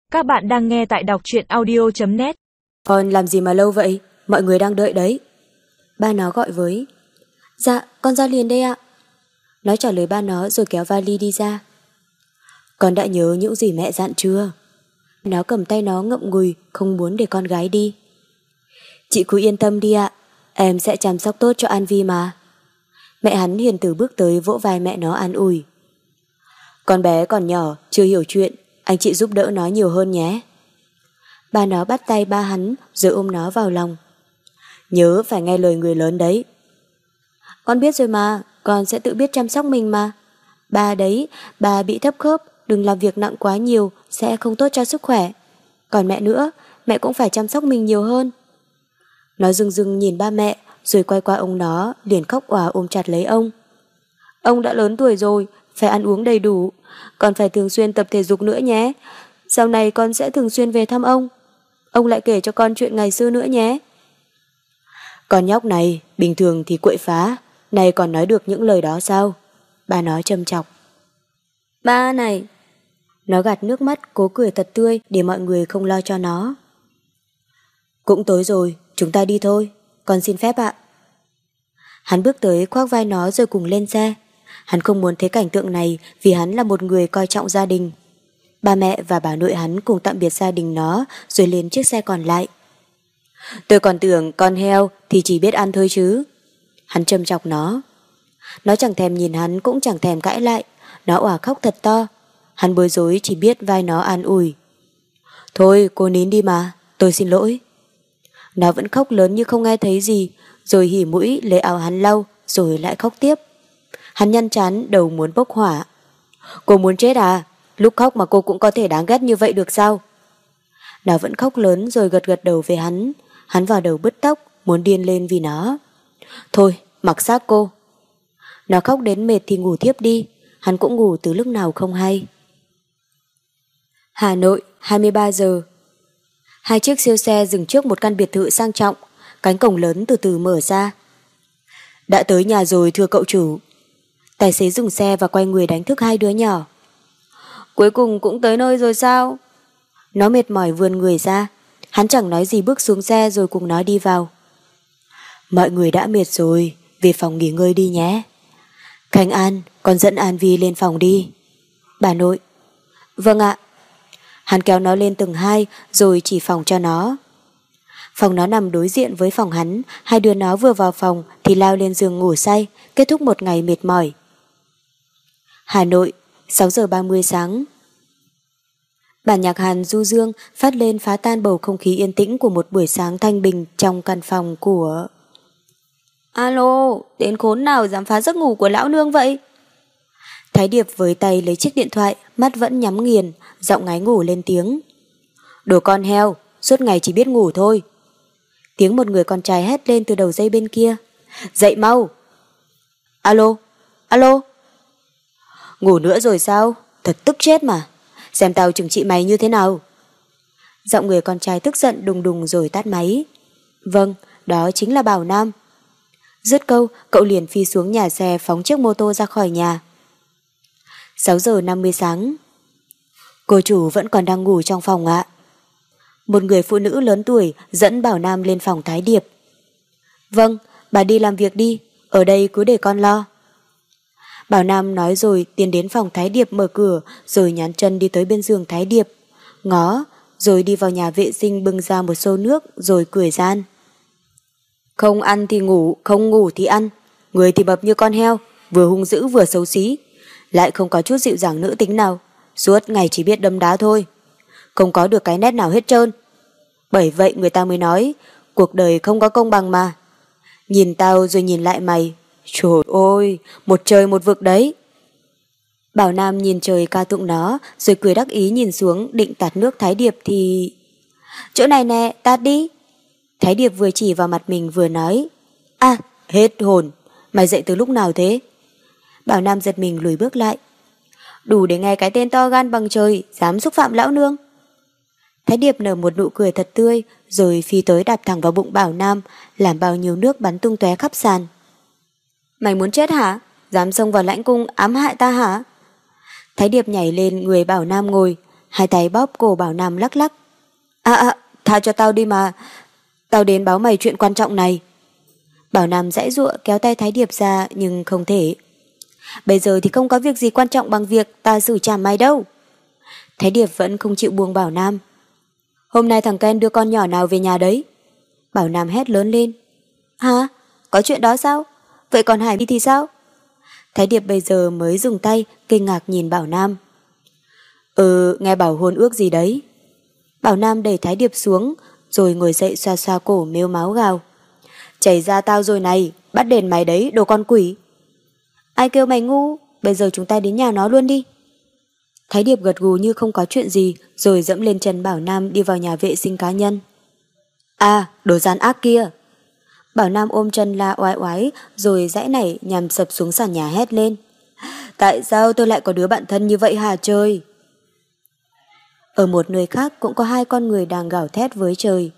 Các bạn đang nghe tại đọc truyện audio.net. Con làm gì mà lâu vậy? Mọi người đang đợi đấy. Ba nó gọi với. Dạ, con ra liền đây ạ. Nó trả lời ba nó rồi kéo vali đi ra. Con đã nhớ những gì mẹ dặn chưa? Nó cầm tay nó ngậm ngùi, không muốn để con gái đi. Chị cứ yên tâm đi ạ, em sẽ chăm sóc tốt cho An Vi mà. Mẹ hắn hiền từ bước tới vỗ vai mẹ nó an ủi. Con bé còn nhỏ, chưa hiểu chuyện, anh chị giúp đỡ nó nhiều hơn nhé. Ba nó bắt tay ba hắn rồi ôm nó vào lòng. Nhớ phải nghe lời người lớn đấy. Con biết rồi mà, con sẽ tự biết chăm sóc mình mà. Ba đấy, ba bị thấp khớp, đừng làm việc nặng quá nhiều, sẽ không tốt cho sức khỏe. Còn mẹ nữa, mẹ cũng phải chăm sóc mình nhiều hơn. Nó rưng rưng nhìn ba mẹ, rồi quay qua ông nó, liền khóc òa ôm chặt lấy ông. Ông đã lớn tuổi rồi, phải ăn uống đầy đủ, còn phải thường xuyên tập thể dục nữa nhé. Sau này con sẽ thường xuyên về thăm ông. Ông lại kể cho con chuyện ngày xưa nữa nhé. Con nhóc này, bình thường thì quậy phá, nay còn nói được những lời đó sao? Ba nói châm chọc. Ba này. Nó gạt nước mắt, cố cười thật tươi để mọi người không lo cho nó. Cũng tối rồi, chúng ta đi thôi. Con xin phép ạ. Hắn bước tới khoác vai nó rồi cùng lên xe. Hắn không muốn thấy cảnh tượng này vì hắn là một người coi trọng gia đình. Ba mẹ và bà nội hắn cùng tạm biệt gia đình nó rồi lên chiếc xe còn lại. Tôi còn tưởng con heo thì chỉ biết ăn thôi chứ. Hắn châm chọc nó. Nó chẳng thèm nhìn hắn cũng chẳng thèm cãi lại. Nó òa khóc thật to. Hắn bối rối chỉ biết vai nó an ủi. Thôi cô nín đi mà, tôi xin lỗi. Nó vẫn khóc lớn như không nghe thấy gì, rồi hỉ mũi lấy áo hắn lau, rồi lại khóc tiếp. Hắn nhăn trán đầu muốn bốc hỏa. Cô muốn chết à? Lúc khóc mà cô cũng có thể đáng ghét như vậy được sao? Nó vẫn khóc lớn rồi gật gật đầu về hắn. Hắn vào đầu bứt tóc, muốn điên lên vì nó. Thôi, mặc xác cô. Nó khóc đến mệt thì ngủ thiếp đi. Hắn cũng ngủ từ lúc nào không hay. Hà Nội, 23 giờ. Hai chiếc siêu xe dừng trước một căn biệt thự sang trọng. Cánh cổng lớn từ từ mở ra. Đã tới nhà rồi thưa cậu chủ. Tài xế dừng xe và quay người đánh thức hai đứa nhỏ. Cuối cùng cũng tới nơi rồi sao? Nó mệt mỏi vươn người ra. Hắn chẳng nói gì bước xuống xe rồi cùng nó đi vào. Mọi người đã mệt rồi, về phòng nghỉ ngơi đi nhé. Khánh An, con dẫn An Vi lên phòng đi. Bà nội. Vâng ạ. Hắn kéo nó lên tầng 2 rồi chỉ phòng cho nó. Phòng nó nằm đối diện với phòng hắn. Hai đứa nó vừa vào phòng thì lao lên giường ngủ say, kết thúc một ngày mệt mỏi. Hà Nội, 6 giờ 30 sáng. Bản nhạc Hàn du dương phát lên phá tan bầu không khí yên tĩnh của một buổi sáng thanh bình trong căn phòng của... Alo, tên khốn nào dám phá giấc ngủ của lão nương vậy? Thái Điệp với tay lấy chiếc điện thoại, mắt vẫn nhắm nghiền, giọng ngái ngủ lên tiếng. Đồ con heo, suốt ngày chỉ biết ngủ thôi. Tiếng một người con trai hét lên từ đầu dây bên kia. Dậy mau! Alo, alo! Ngủ nữa rồi sao? Thật tức chết mà. Xem tao trừng trị mày như thế nào. Giọng người con trai tức giận đùng đùng rồi tắt máy. Vâng, đó chính là Bảo Nam. Dứt câu, cậu liền phi xuống nhà xe phóng chiếc mô tô ra khỏi nhà. 6 giờ 50 sáng. Cô chủ vẫn còn đang ngủ trong phòng ạ. Một người phụ nữ lớn tuổi dẫn Bảo Nam lên phòng Thái Điệp. Vâng, bà đi làm việc đi, ở đây cứ để con lo. Bảo Nam nói rồi tiến đến phòng Thái Điệp mở cửa rồi nhón chân đi tới bên giường Thái Điệp. Ngó, rồi đi vào nhà vệ sinh bưng ra một xô nước rồi cười gian. Không ăn thì ngủ, không ngủ thì ăn. Người thì mập như con heo, vừa hung dữ vừa xấu xí. Lại không có chút dịu dàng nữ tính nào, suốt ngày chỉ biết đấm đá thôi. Không có được cái nét nào hết trơn. Bởi vậy người ta mới nói, cuộc đời không có công bằng mà. Nhìn tao rồi nhìn lại mày. Trời ơi, một trời một vực đấy. Bảo Nam nhìn trời ca tụng nó, rồi cười đắc ý nhìn xuống định tạt nước Thái Điệp thì... Chỗ này nè, tạt đi. Thái Điệp vừa chỉ vào mặt mình vừa nói. À, hết hồn, mày dậy từ lúc nào thế? Bảo Nam giật mình lùi bước lại. Đủ để nghe cái tên to gan bằng trời, dám xúc phạm lão nương. Thái Điệp nở một nụ cười thật tươi, rồi phi tới đạp thẳng vào bụng Bảo Nam, làm bao nhiêu nước bắn tung tóe khắp sàn. Mày muốn chết hả? Dám xông vào lãnh cung ám hại ta hả? Thái Điệp nhảy lên người Bảo Nam ngồi, hai tay bóp cổ Bảo Nam lắc lắc. Tha cho tao đi mà. Tao đến báo mày chuyện quan trọng này. Bảo Nam giãy giụa kéo tay Thái Điệp ra nhưng không thể. Bây giờ thì không có việc gì quan trọng bằng việc ta xử trảm mày đâu. Thái Điệp vẫn không chịu buông Bảo Nam. Hôm nay thằng Ken đưa con nhỏ nào về nhà đấy? Bảo Nam hét lớn lên. Hả? Có chuyện đó sao? Vậy còn Hải My thì sao? Thái Điệp bây giờ mới dừng tay kinh ngạc nhìn Bảo Nam. Nghe bảo hôn ước gì đấy. Bảo Nam đẩy Thái Điệp xuống rồi ngồi dậy xoa xoa cổ mếu máo gào. Chảy ra tao rồi này, bắt đền mày đấy đồ con quỷ. Ai kêu mày ngu, bây giờ chúng ta đến nhà nó luôn đi. Thái Điệp gật gù như không có chuyện gì rồi dẫm lên chân Bảo Nam đi vào nhà vệ sinh cá nhân. Đồ gian ác kia. Bảo Nam ôm chân la oái oái rồi giãy nảy nhằm sập xuống sàn nhà hét lên. Tại sao tôi lại có đứa bạn thân như vậy hả trời? Ở một nơi khác cũng có hai con người đang gào thét với trời.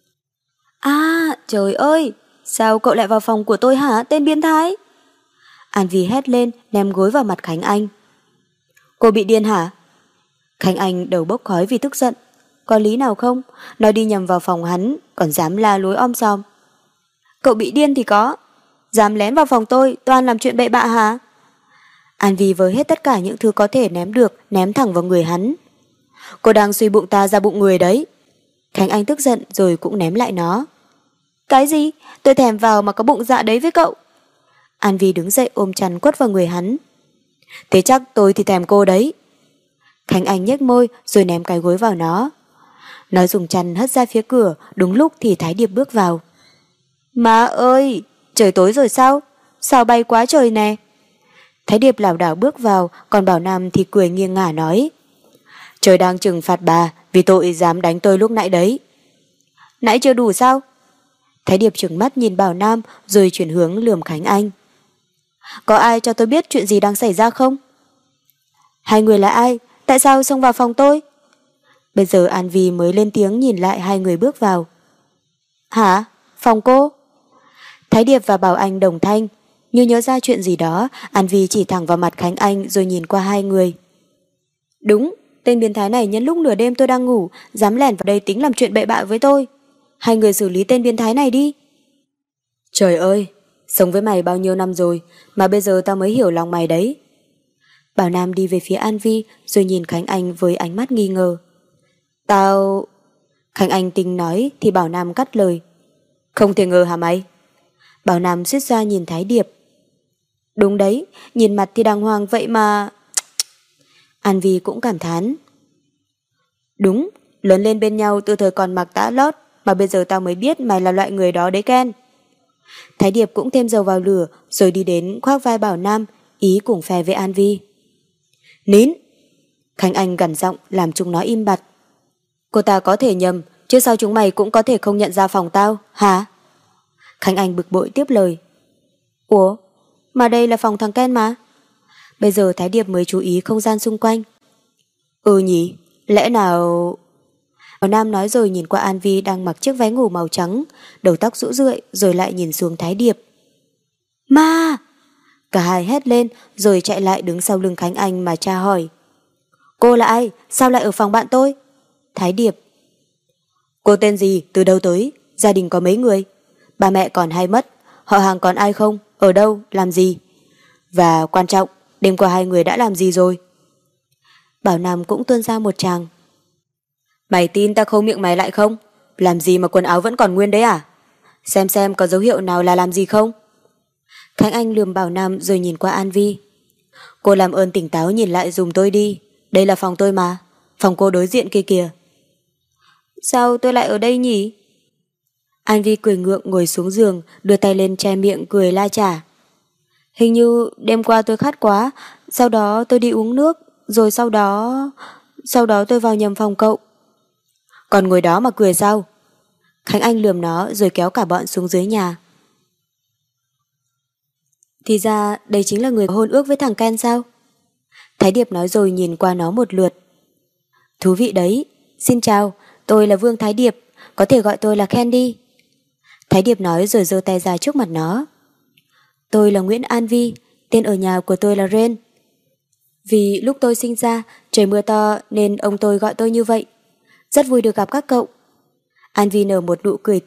Trời ơi, sao cậu lại vào phòng của tôi hả, tên biến thái? An Vi hét lên ném gối vào mặt Khánh Anh. Cô bị điên hả? Khánh Anh đầu bốc khói vì tức giận. Có lý nào không? Nó đi nhầm vào phòng hắn còn dám la lối om sòm. Cậu bị điên thì có. Dám lén vào phòng tôi toàn làm chuyện bậy bạ hả? An Vi với hết tất cả những thứ có thể ném được ném thẳng vào người hắn. Cô đang suy bụng ta ra bụng người đấy. Khánh Anh tức giận rồi cũng ném lại nó. Cái gì? Tôi thèm vào mà có bụng dạ đấy với cậu. An Vi đứng dậy ôm chăn quất vào người hắn. Thế chắc tôi thì thèm cô đấy. Khánh Anh nhếch môi rồi ném cái gối vào nó. Nó dùng chăn hất ra phía cửa. Đúng lúc thì Thái Điệp bước vào. Má ơi, trời tối rồi sao? Sao bay quá trời nè. Thái Điệp lảo đảo bước vào, còn Bảo Nam thì cười nghiêng ngả nói. Trời đang trừng phạt bà vì tội dám đánh tôi lúc nãy đấy. Nãy chưa đủ sao? Thái Điệp trừng mắt nhìn Bảo Nam rồi chuyển hướng lườm Khánh Anh. Có ai cho tôi biết chuyện gì đang xảy ra không? Hai người là ai? Tại sao xông vào phòng tôi? Bây giờ An Vi mới lên tiếng nhìn lại hai người bước vào. Hả? Phòng cô? Thái Điệp và Bảo Anh đồng thanh. Như nhớ ra chuyện gì đó, An Vi chỉ thẳng vào mặt Khánh Anh rồi nhìn qua hai người. Đúng, tên biến thái này nhân lúc nửa đêm tôi đang ngủ dám lẻn vào đây tính làm chuyện bậy bạ với tôi. Hai người xử lý tên biến thái này đi. Trời ơi, sống với mày bao nhiêu năm rồi mà bây giờ tao mới hiểu lòng mày đấy. Bảo Nam đi về phía An Vi rồi nhìn Khánh Anh với ánh mắt nghi ngờ. Tao... Khánh Anh tính nói thì Bảo Nam cắt lời. Không thể ngờ hả mày? Bảo Nam suýt ra nhìn Thái Điệp. Đúng đấy, nhìn mặt thì đàng hoàng vậy mà... An Vi cũng cảm thán. Đúng, lớn lên bên nhau từ thời còn mặc tã lót mà bây giờ tao mới biết mày là loại người đó đấy Ken. Thái Điệp cũng thêm dầu vào lửa rồi đi đến khoác vai Bảo Nam, ý cùng phe với An Vi. Nín! Khánh Anh gằn giọng làm chúng nó im bặt. Cô ta có thể nhầm, chứ sao chúng mày cũng có thể không nhận ra phòng tao, hả? Khánh Anh bực bội tiếp lời. Ủa, mà đây là phòng thằng Ken mà. Bây giờ Thái Điệp mới chú ý không gian xung quanh. Nhỉ, lẽ nào... Bảo Nam nói rồi nhìn qua An Vi đang mặc chiếc váy ngủ màu trắng, đầu tóc rũ rượi rồi lại nhìn xuống Thái Điệp. Ma! Cả hai hét lên rồi chạy lại đứng sau lưng Khánh Anh mà tra hỏi. Cô là ai? Sao lại ở phòng bạn tôi? Thái Điệp. Cô tên gì? Từ đâu tới? Gia đình có mấy người? Ba mẹ còn hay mất? Họ hàng còn ai không? Ở đâu? Làm gì? Và quan trọng, đêm qua hai người đã làm gì rồi? Bảo Nam cũng tuôn ra một tràng. Mày tin ta khâu miệng mày lại không? Làm gì mà quần áo vẫn còn nguyên đấy à? Xem có dấu hiệu nào là làm gì không? Khánh Anh lườm Bảo Nam rồi nhìn qua An Vi. Cô làm ơn tỉnh táo nhìn lại dùm tôi đi. Đây là phòng tôi mà. Phòng cô đối diện kia kìa. Sao tôi lại ở đây nhỉ? An Vi cười ngượng ngồi xuống giường, đưa tay lên che miệng cười la chả. Hình như đêm qua tôi khát quá, sau đó tôi đi uống nước, rồi sau đó tôi vào nhầm phòng cậu. Còn ngồi đó mà cười sao? Khánh Anh lườm nó rồi kéo cả bọn xuống dưới nhà. Thì ra đây chính là người hôn ước với thằng Ken sao? Thái Điệp nói rồi nhìn qua nó một lượt. Thú vị đấy. Xin chào, tôi là Vương Thái Điệp, có thể gọi tôi là Ken đi. Thái Điệp nói rồi giơ tay ra trước mặt nó. Tôi là Nguyễn An Vi, tên ở nhà của tôi là Ren. Vì lúc tôi sinh ra, trời mưa to nên ông tôi gọi tôi như vậy. Rất vui được gặp các cậu. An Vi nở một nụ cười